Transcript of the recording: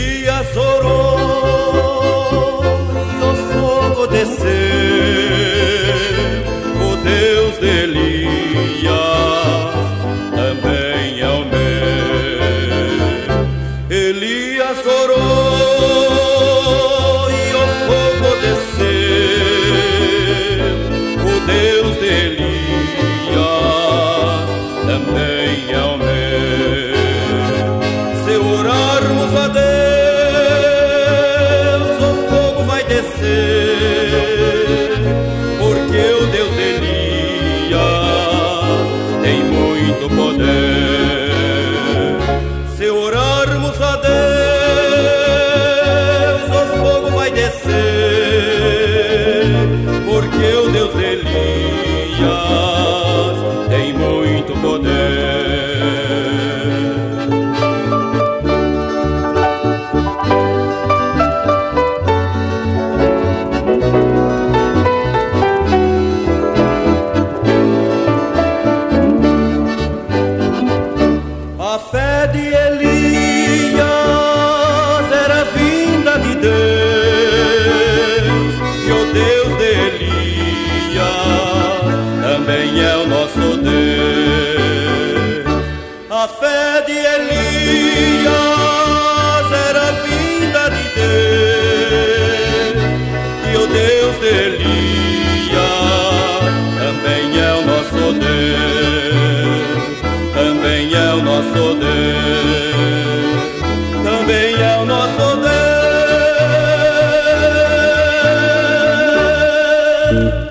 Elias orou e o fogo desceu. O Deus de Elias também é o meu. Elias orou e o fogo desceu. O Deus de Elias também é o meu. Se orarmos a Deus, o fogo vai descer, porque o Deus de Elias tem muito poder. Se orarmos a Deus, o fogo vai descer, porque o Deus de Elias tem muito poder. A fé de Elias era vinda de Deus, e o Deus de Elias também é o nosso Deus. A fé de Elias era vinda de Deus, e o Deus de Elias também é o nosso Deus. Também é o nosso Deus, também é o nosso Deus.